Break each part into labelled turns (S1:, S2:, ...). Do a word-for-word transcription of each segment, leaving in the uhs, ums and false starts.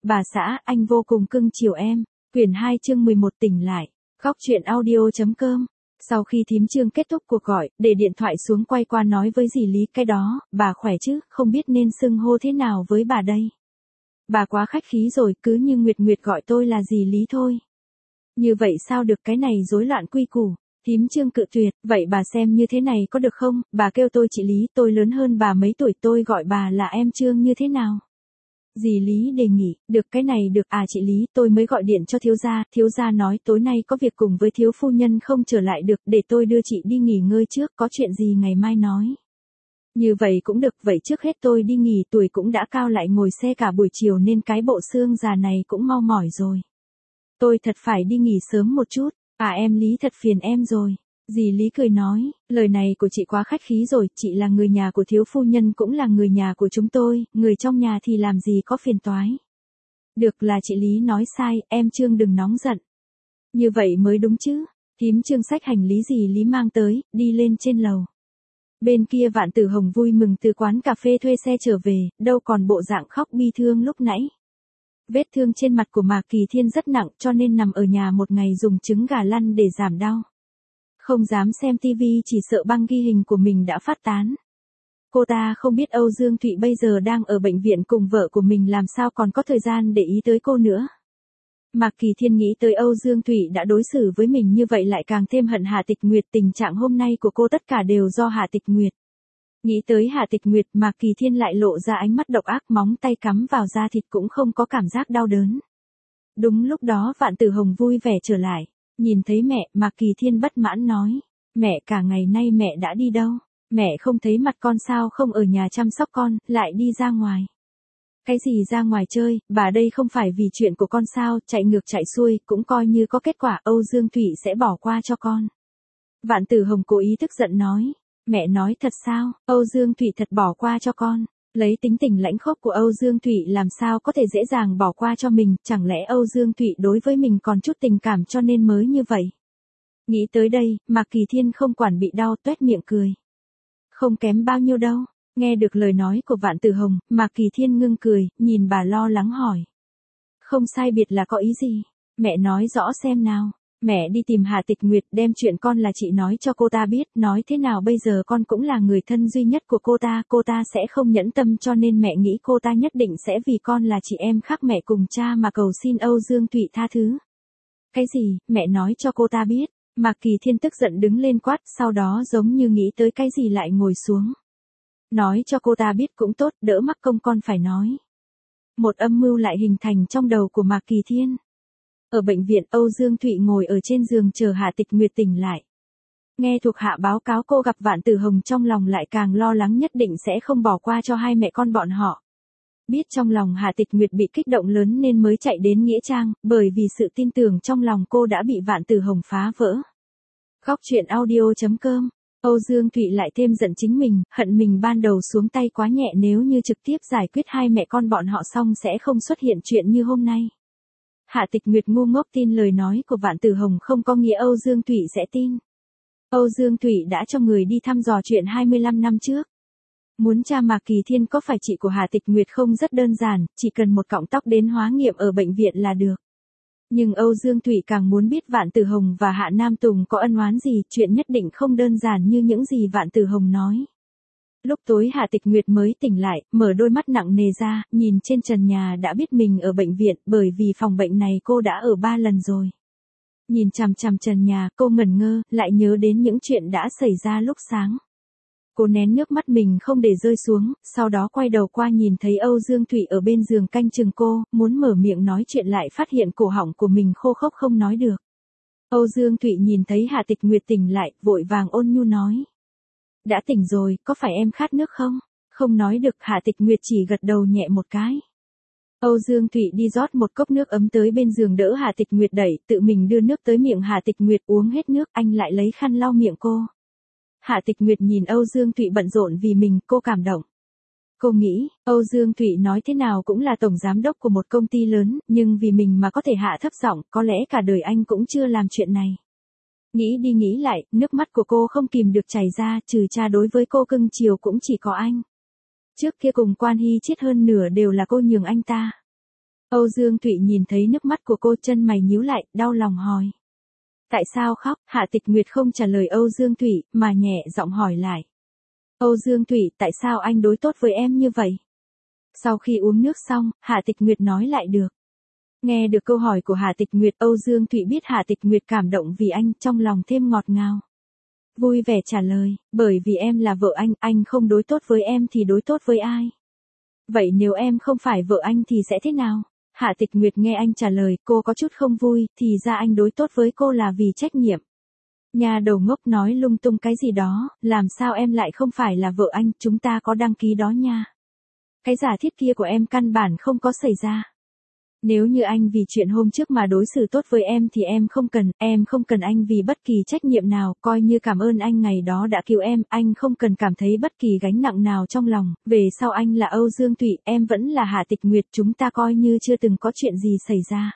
S1: Bà xã, anh vô cùng cưng chiều em. Quyển hai chương mười một tỉnh lại. Góc truyện audio.com. Sau khi thím Trương kết thúc cuộc gọi, để điện thoại xuống quay qua nói với dì Lý, cái đó, bà khỏe chứ, không biết nên xưng hô thế nào với bà đây. Bà quá khách khí rồi, cứ như Nguyệt Nguyệt gọi tôi là dì Lý thôi. Như vậy sao được, cái này rối loạn quy củ. Thím Trương cự tuyệt, vậy bà xem như thế này có được không, bà kêu tôi chị Lý, tôi lớn hơn bà mấy tuổi, tôi gọi bà là em Trương như thế nào. Dì Lý đề nghị, được, cái này được à chị Lý, tôi mới gọi điện cho thiếu gia, thiếu gia nói tối nay có việc cùng với thiếu phu nhân không trở lại được, để tôi đưa chị đi nghỉ ngơi trước, có chuyện gì ngày mai nói. Như vậy cũng được, vậy trước hết tôi đi nghỉ, tuổi cũng đã cao, lại ngồi xe cả buổi chiều nên cái bộ xương già này cũng mau mỏi rồi. Tôi thật phải đi nghỉ sớm một chút, à em Lý thật phiền em rồi. Dì Lý cười nói, lời này của chị quá khách khí rồi, chị là người nhà của thiếu phu nhân cũng là người nhà của chúng tôi, người trong nhà thì làm gì có phiền toái. Được, là chị Lý nói sai, em Trương đừng nóng giận. Như vậy mới đúng chứ. Thím Trương xách hành lý dì Lý mang tới, đi lên trên lầu. Bên kia Vạn Tử Hồng vui mừng từ quán cà phê thuê xe trở về, đâu còn bộ dạng khóc bi thương lúc nãy. Vết thương trên mặt của Mạc Kỳ Thiên rất nặng cho nên nằm ở nhà một ngày dùng trứng gà lăn để giảm đau. Không dám xem tivi, chỉ sợ băng ghi hình của mình đã phát tán. Cô ta không biết Âu Dương Thụy bây giờ đang ở bệnh viện cùng vợ của mình, làm sao còn có thời gian để ý tới cô nữa. Mạc Kỳ Thiên nghĩ tới Âu Dương Thụy đã đối xử với mình như vậy lại càng thêm hận Hà Tịch Nguyệt, tình trạng hôm nay của cô tất cả đều do Hà Tịch Nguyệt. Nghĩ tới Hà Tịch Nguyệt, Mạc Kỳ Thiên lại lộ ra ánh mắt độc ác, móng tay cắm vào da thịt cũng không có cảm giác đau đớn. Đúng lúc đó Vạn Tử Hồng vui vẻ trở lại. Nhìn thấy mẹ, Mạc Kỳ Thiên bất mãn nói, mẹ cả ngày nay mẹ đã đi đâu, mẹ không thấy mặt con sao, không ở nhà chăm sóc con, lại đi ra ngoài. Cái gì ra ngoài chơi, bà đây không phải vì chuyện của con sao, chạy ngược chạy xuôi, cũng coi như có kết quả, Âu Dương Thụy sẽ bỏ qua cho con. Vạn Tử Hồng cố ý tức giận nói, mẹ nói thật sao, Âu Dương Thụy thật bỏ qua cho con. Lấy tính tình lãnh khốc của Âu Dương Thụy làm sao có thể dễ dàng bỏ qua cho mình, chẳng lẽ Âu Dương Thụy đối với mình còn chút tình cảm cho nên mới như vậy. Nghĩ tới đây, Mạc Kỳ Thiên không quản bị đau, toét miệng cười. Không kém bao nhiêu đâu. Nghe được lời nói của Vạn Tử Hồng, Mạc Kỳ Thiên ngưng cười, nhìn bà lo lắng hỏi. Không sai biệt là có ý gì? Mẹ nói rõ xem nào. Mẹ đi tìm Hà Tịch Nguyệt, đem chuyện con là chị nói cho cô ta biết, nói thế nào bây giờ con cũng là người thân duy nhất của cô ta, cô ta sẽ không nhẫn tâm, cho nên mẹ nghĩ cô ta nhất định sẽ vì con là chị em khác mẹ cùng cha mà cầu xin Âu Dương Thụy tha thứ. Cái gì, mẹ nói cho cô ta biết? Mạc Kỳ Thiên tức giận đứng lên quát, sau đó giống như nghĩ tới cái gì lại ngồi xuống. Nói cho cô ta biết cũng tốt, đỡ mắc công con phải nói. Một âm mưu lại hình thành trong đầu của Mạc Kỳ Thiên. Ở bệnh viện, Âu Dương Thụy ngồi ở trên giường chờ Hà Tịch Nguyệt tỉnh lại. Nghe thuộc hạ báo cáo cô gặp Vạn Tử Hồng, trong lòng lại càng lo lắng, nhất định sẽ không bỏ qua cho hai mẹ con bọn họ. Biết trong lòng Hà Tịch Nguyệt bị kích động lớn nên mới chạy đến Nghĩa Trang, bởi vì sự tin tưởng trong lòng cô đã bị Vạn Tử Hồng phá vỡ. Góc truyện audio.com. Âu Dương Thụy lại thêm giận chính mình, hận mình ban đầu xuống tay quá nhẹ, nếu như trực tiếp giải quyết hai mẹ con bọn họ xong sẽ không xuất hiện chuyện như hôm nay. Hạ Tịch Nguyệt ngu ngốc tin lời nói của Vạn Tử Hồng không có nghĩa Âu Dương Thụy sẽ tin. Âu Dương Thụy đã cho người đi thăm dò chuyện hai mươi lăm năm trước. Muốn tra Mạc Kỳ Thiên có phải chị của Hà Tịch Nguyệt không rất đơn giản, chỉ cần một cọng tóc đến hóa nghiệm ở bệnh viện là được. Nhưng Âu Dương Thụy càng muốn biết Vạn Tử Hồng và Hạ Nam Tùng có ân oán gì, chuyện nhất định không đơn giản như những gì Vạn Tử Hồng nói. Lúc tối Hạ Tịch Nguyệt mới tỉnh lại, mở đôi mắt nặng nề ra, nhìn trên trần nhà đã biết mình ở bệnh viện, bởi vì phòng bệnh này cô đã ở ba lần rồi. Nhìn chằm chằm trần nhà, cô ngẩn ngơ, lại nhớ đến những chuyện đã xảy ra lúc sáng. Cô nén nước mắt mình không để rơi xuống, sau đó quay đầu qua nhìn thấy Âu Dương Thụy ở bên giường canh chừng cô, muốn mở miệng nói chuyện lại phát hiện cổ họng của mình khô khốc không nói được. Âu Dương Thụy nhìn thấy Hạ Tịch Nguyệt tỉnh lại, vội vàng ôn nhu nói. Đã tỉnh rồi, có phải em khát nước không? Không nói được, Hạ Tịch Nguyệt chỉ gật đầu nhẹ một cái. Âu Dương Thụy đi rót một cốc nước ấm tới bên giường đỡ Hạ Tịch Nguyệt đẩy, tự mình đưa nước tới miệng Hạ Tịch Nguyệt, uống hết nước, anh lại lấy khăn lau miệng cô. Hạ Tịch Nguyệt nhìn Âu Dương Thụy bận rộn vì mình, cô cảm động. Cô nghĩ, Âu Dương Thụy nói thế nào cũng là tổng giám đốc của một công ty lớn, nhưng vì mình mà có thể hạ thấp giọng, có lẽ cả đời anh cũng chưa làm chuyện này. Nghĩ đi nghĩ lại, nước mắt của cô không kìm được chảy ra, trừ cha đối với cô cưng chiều cũng chỉ có anh. Trước kia cùng Quan Hy chết hơn nửa đều là cô nhường anh ta. Âu Dương Thụy nhìn thấy nước mắt của cô, chân mày nhíu lại, đau lòng hỏi. Tại sao khóc? Hạ Tịch Nguyệt không trả lời Âu Dương Thụy, mà nhẹ giọng hỏi lại. Âu Dương Thụy, tại sao anh đối tốt với em như vậy? Sau khi uống nước xong, Hạ Tịch Nguyệt nói lại được. Nghe được câu hỏi của Hạ Tịch Nguyệt, Âu Dương Thụy biết Hạ Tịch Nguyệt cảm động vì anh, trong lòng thêm ngọt ngào. Vui vẻ trả lời, bởi vì em là vợ anh, anh không đối tốt với em thì đối tốt với ai? Vậy nếu em không phải vợ anh thì sẽ thế nào? Hạ Tịch Nguyệt nghe anh trả lời, cô có chút không vui, thì ra anh đối tốt với cô là vì trách nhiệm. Nhà đầu ngốc nói lung tung cái gì đó, làm sao em lại không phải là vợ anh, chúng ta có đăng ký đó nha. Cái giả thiết kia của em căn bản không có xảy ra. Nếu như anh vì chuyện hôm trước mà đối xử tốt với em thì em không cần, em không cần anh vì bất kỳ trách nhiệm nào, coi như cảm ơn anh ngày đó đã cứu em, anh không cần cảm thấy bất kỳ gánh nặng nào trong lòng, về sau anh là Âu Dương Thụy, em vẫn là Hạ Tịch Nguyệt, chúng ta coi như chưa từng có chuyện gì xảy ra.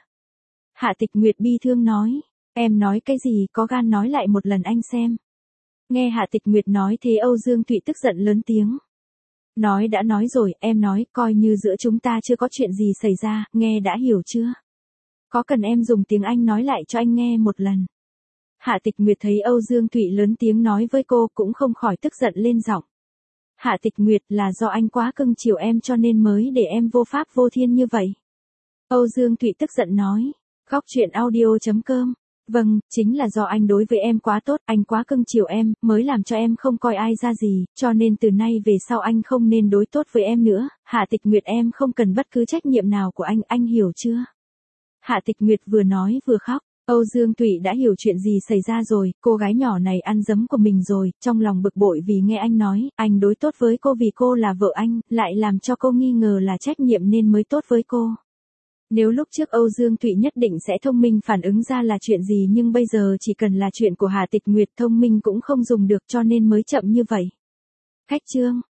S1: Hạ Tịch Nguyệt bi thương nói, em nói cái gì, có gan nói lại một lần anh xem. Nghe Hạ Tịch Nguyệt nói thế Âu Dương Thụy tức giận lớn tiếng. Nói đã nói rồi, em nói, coi như giữa chúng ta chưa có chuyện gì xảy ra, nghe đã hiểu chưa? Có cần em dùng tiếng Anh nói lại cho anh nghe một lần? Hạ Tịch Nguyệt thấy Âu Dương Thụy lớn tiếng nói với cô cũng không khỏi tức giận lên giọng. Hạ Tịch Nguyệt, là do anh quá cưng chiều em cho nên mới để em vô pháp vô thiên như vậy. Âu Dương Thụy tức giận nói. Góc truyện audio chấm com. Vâng, chính là do anh đối với em quá tốt, anh quá cưng chiều em, mới làm cho em không coi ai ra gì, cho nên từ nay về sau anh không nên đối tốt với em nữa. Hạ Tịch Nguyệt, em không cần bất cứ trách nhiệm nào của anh, anh hiểu chưa? Hạ Tịch Nguyệt vừa nói vừa khóc. Âu Dương Thụy đã hiểu chuyện gì xảy ra rồi, cô gái nhỏ này ăn dấm của mình rồi, trong lòng bực bội vì nghe anh nói, anh đối tốt với cô vì cô là vợ anh, lại làm cho cô nghi ngờ là trách nhiệm nên mới tốt với cô. Nếu lúc trước Âu Dương Thụy nhất định sẽ thông minh phản ứng ra là chuyện gì, nhưng bây giờ chỉ cần là chuyện của Hạ Tịch Nguyệt, thông minh cũng không dùng được cho nên mới chậm như vậy. Khách chương